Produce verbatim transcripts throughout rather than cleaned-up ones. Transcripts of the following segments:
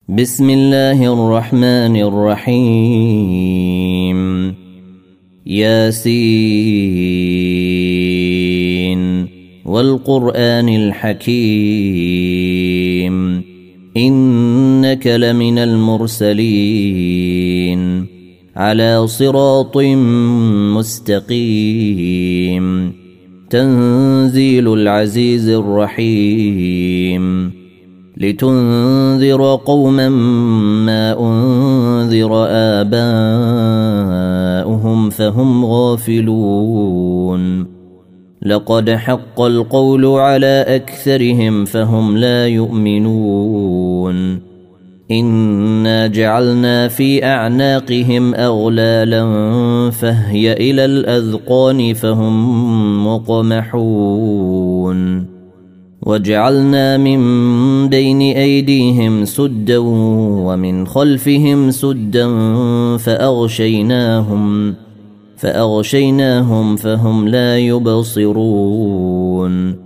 بسم الله الرحمن الرحيم ياسين والقرآن الحكيم إنك لمن المرسلين على صراط مستقيم تنزيل العزيز الرحيم لتنذر قوما ما أنذر آباؤهم فهم غافلون لقد حق القول على أكثرهم فهم لا يؤمنون إنا جعلنا في أعناقهم أغلالا فهي إلى الأذقان فهم مقمحون وجعلنا من بين أيديهم سدا ومن خلفهم سدا فأغشيناهم فأغشيناهم فهم لا يبصرون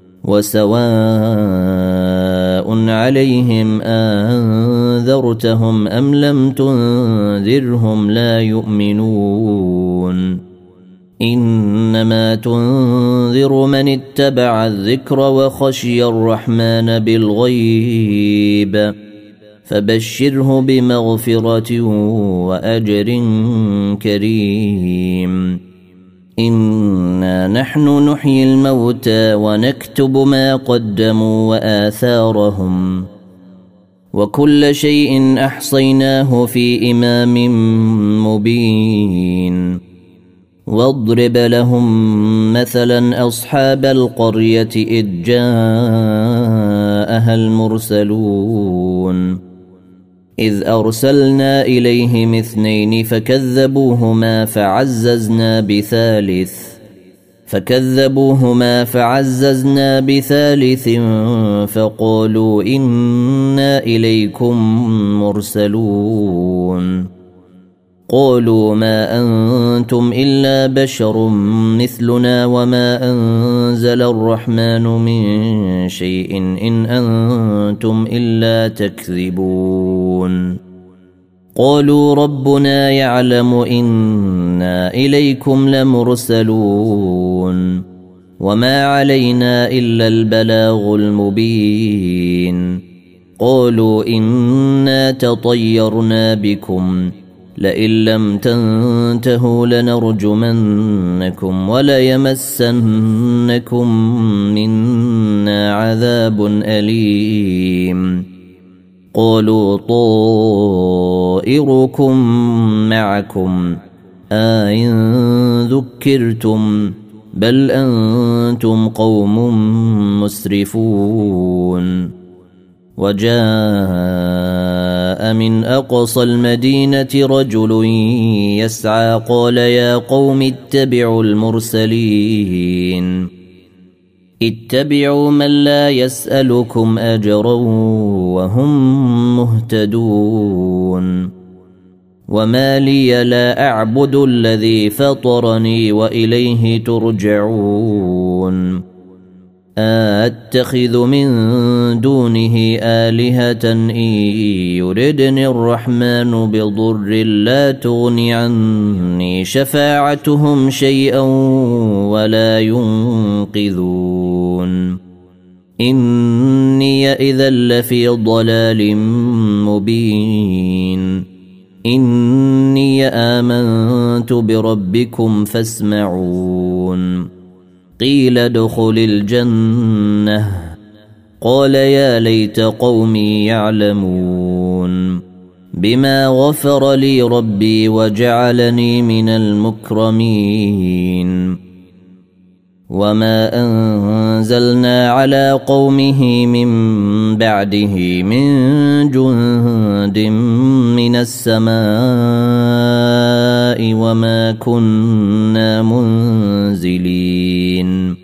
وسواء عليهم أنذرتهم أم لم تنذرهم لا يؤمنون إنما تنذر من اتبع الذكر وخشي الرحمن بالغيب فبشره بمغفرة وأجر كريم إنا نحن نحيي الموتى ونكتب ما قدموا وآثارهم وكل شيء أحصيناه في إمام مبين واضرب لهم مثلا أصحاب القرية إذ جاءها المرسلون إذ أرسلنا إليهم اثنين فكذبوهما فعززنا بثالث فكذبوهما فعززنا بثالث فقالوا إنا إليكم مرسلون قالوا ما أنتم إلا بشر مثلنا وما أنزل الرحمن من شيء إن أنتم إلا تكذبون قالوا ربنا يعلم إنا إليكم لمرسلون وما علينا إلا البلاغ المبين قالوا إنا تطيرنا بكم لئن لم تنتهوا لنرجمنكم وليمسنكم منا عذاب أليم قالوا طائركم معكم أئن ذكرتم بل أنتم قوم مسرفون وجاء من أقصى المدينة رجل يسعى قال يا قوم اتبعوا المرسلين اتبعوا من لا يسألكم أجرا وهم مهتدون وما لي لا أعبد الذي فطرني وإليه ترجعون أتخذ من دونه آلهة إن يردني الرحمن بضر لا تغني عني شفاعتهم شيئا ولا ينقذون إني إذا لفي ضلال مبين إني آمنت بربكم فاسمعون قيل ادخل الجنة قال يا ليت قومي يعلمون بما غفر لي ربي وجعلني من المكرمين وما أنزلنا على قومه من بعده من جند من السماء وما كنا منزلين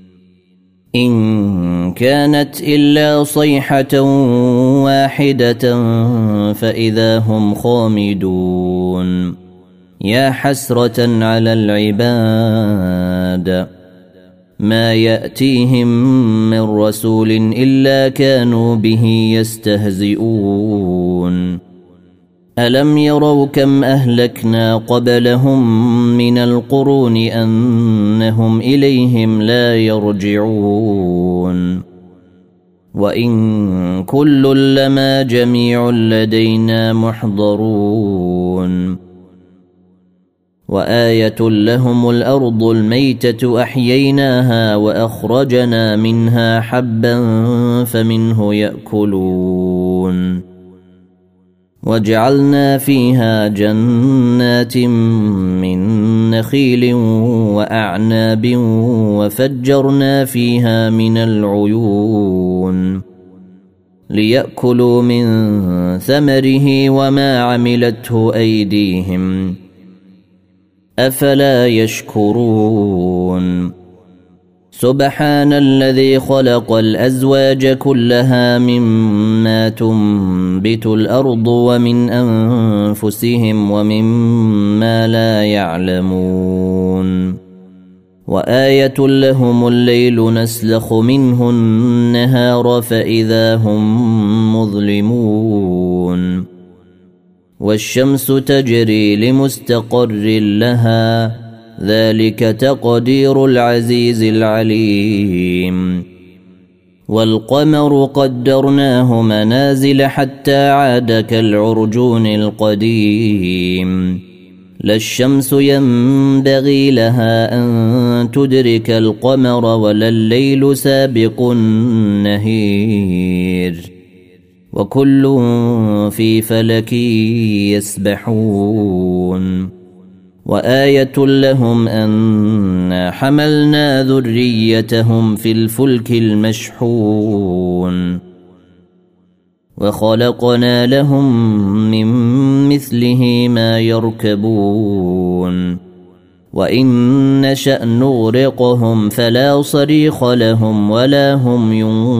إن كانت إلا صيحة واحدة فإذا هم خامدون يا حسرة على العباد ما يأتيهم من رسول إلا كانوا به يستهزئون ألم يروا كم أهلكنا قبلهم من القرون أنهم إليهم لا يرجعون وإن كل لما جميع لدينا محضرون وآية لهم الأرض الميتة أحييناها وأخرجنا منها حبا فمنه يأكلون وجعلنا فيها جنات من نخيل وأعناب وفجرنا فيها من العيون ليأكلوا من ثمره وما عملته أيديهم أفلا يشكرون سبحان الذي خلق الأزواج كلها مما تنبت الأرض ومن أنفسهم ومما لا يعلمون وآية لهم الليل نسلخ منه النهار فإذا هم مظلمون والشمس تجري لمستقر لها ذلك تقدير العزيز العليم والقمر قدرناه منازل حتى عاد كالعرجون القديم لا الشمس ينبغي لها أن تدرك القمر ولا الليل سابق النهير وكل في فلك يسبحون وآية لهم أنا حملنا ذريتهم في الفلك المشحون وخلقنا لهم من مثله ما يركبون وإن نشأ نغرقهم فلا صريخ لهم ولا هم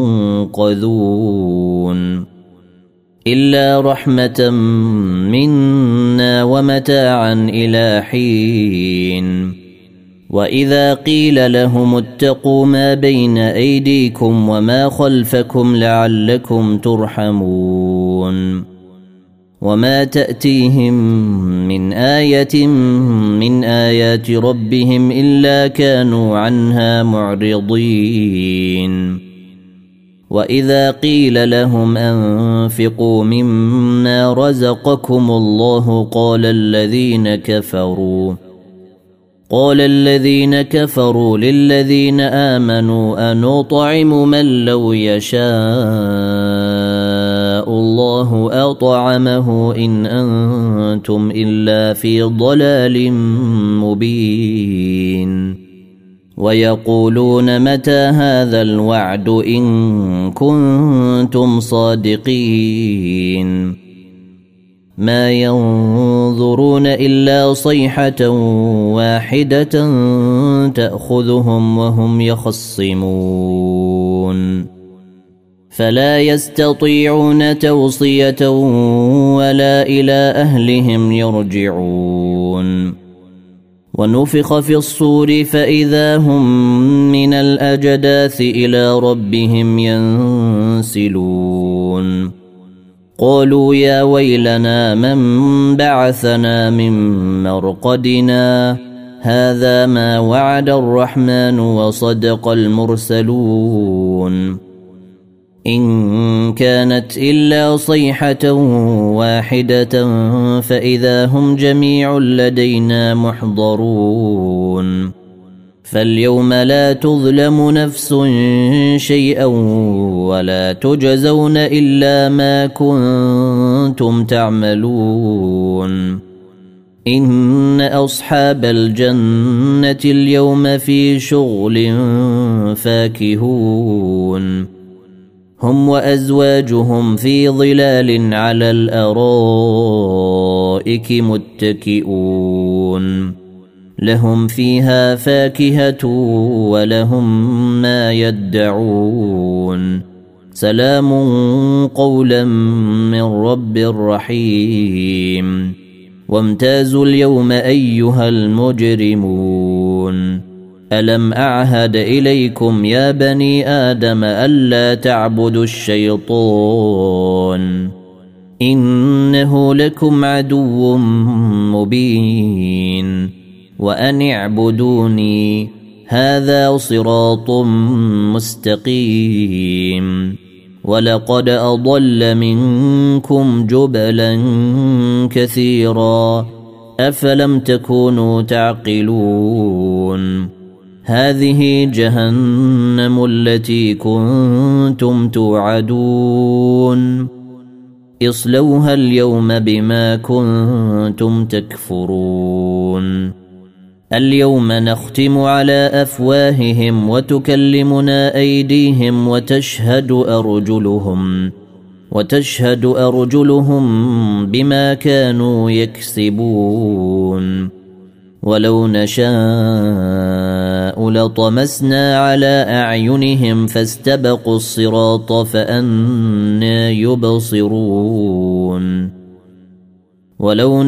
ينقذون إلا رحمة منا ومتاعا إلى حين وإذا قيل لهم اتقوا ما بين أيديكم وما خلفكم لعلكم ترحمون وما تأتيهم من آية من آيات ربهم إلا كانوا عنها معرضين وإذا قيل لهم أنفقوا مما رزقكم الله قال الذين كفروا قال الذين كفروا للذين آمنوا أنطعم من لو يشاء الله أطعمه إن أنتم إلا في ضلال مبين ويقولون متى هذا الوعد إن كنتم صادقين ما ينظرون إلا صيحة واحدة تأخذهم وهم يخصمون فلا يستطيعون توصية ولا إلى أهلهم يرجعون ونفخ في الصور فإذا هم من الأجداث إلى ربهم ينسلون قالوا يا ويلنا من بعثنا من مرقدنا هذا ما وعد الرحمن وصدق المرسلون إن كانت إلا صيحة واحدة فإذا هم جميع لدينا محضرون فاليوم لا تظلم نفس شيئا ولا تجزون إلا ما كنتم تعملون إن أصحاب الجنة اليوم في شغل فاكهون هم وأزواجهم في ظلال على الأرائك متكئون لهم فيها فاكهة ولهم ما يدعون سلام قولا من رب رحيم وامتازوا اليوم أيها المجرمون ألم أعهد إليكم يا بني آدم ألا تعبدوا الشيطان إنه لكم عدو مبين وأن اعبدوني هذا صراط مستقيم ولقد أضل منكم جبلا كثيرا أفلم تكونوا تعقلون هذه جهنم التي كنتم توعدون اصلوها اليوم بما كنتم تكفرون اليوم نختم على أفواههم وتكلمنا أيديهم وتشهد أرجلهم وتشهد أرجلهم بما كانوا يكسبون ولو نشاء لطمسنا على أعينهم فاستبقوا الصراط فأنى يبصرون ولو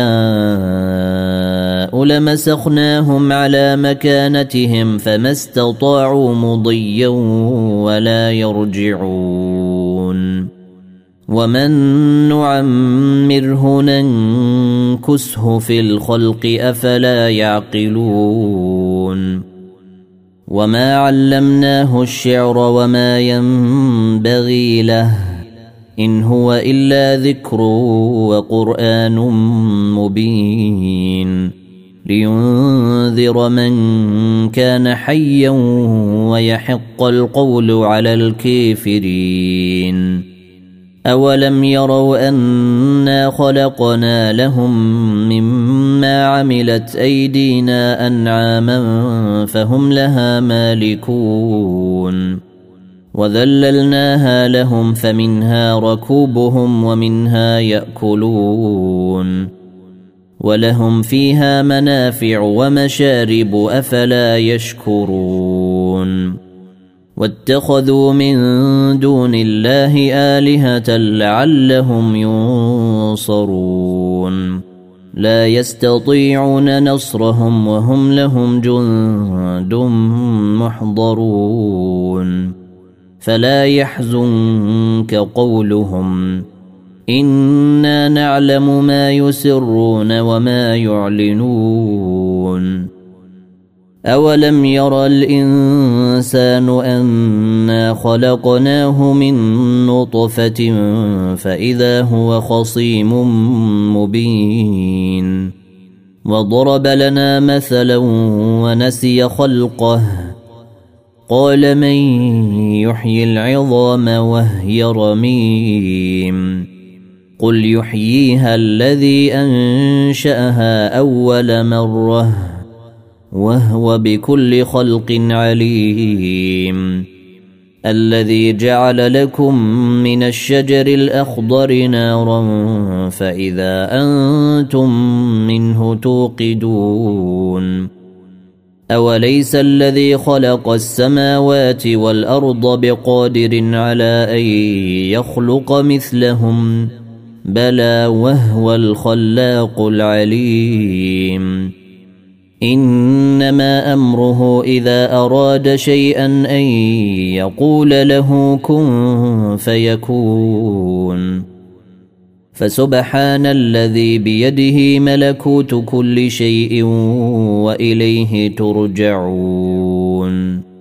نشاء لمسخناهم على مكانتهم فما استطاعوا مضيا ولا يرجعون ومن نعمره ننكسه في الخلق أفلا يعقلون وما علمناه الشعر وما ينبغي له إن هو إلا ذكر وقرآن مبين لينذر من كان حيا ويحق القول على الكافرين أولم يروا أنا خلقنا لهم مما عملت أيدينا أنعاما فهم لها مالكون وذللناها لهم فمنها ركوبهم ومنها يأكلون ولهم فيها منافع ومشارب أفلا يشكرون واتخذوا من دون الله آلهة لعلهم ينصرون لا يستطيعون نصرهم وهم لهم جند محضرون فلا يحزنك قولهم إنا نعلم ما يسرون وما يعلنون أولم يرى الإنسان أنا خلقناه من نطفة فإذا هو خصيم مبين وضرب لنا مثلا ونسي خلقه قال من يحيي العظام وهي رميم قل يحييها الذي أنشأها أول مرة وهو بكل خلق عليم الذي جعل لكم من الشجر الأخضر نارا فإذا أنتم منه توقدون أوليس الذي خلق السماوات والأرض بقادر على أن يخلق مثلهم بلى وهو الخلاق العليم إنما أمره إذا أراد شيئا أن يقول له كن فيكون فسبحان الذي بيده ملكوت كل شيء وإليه ترجعون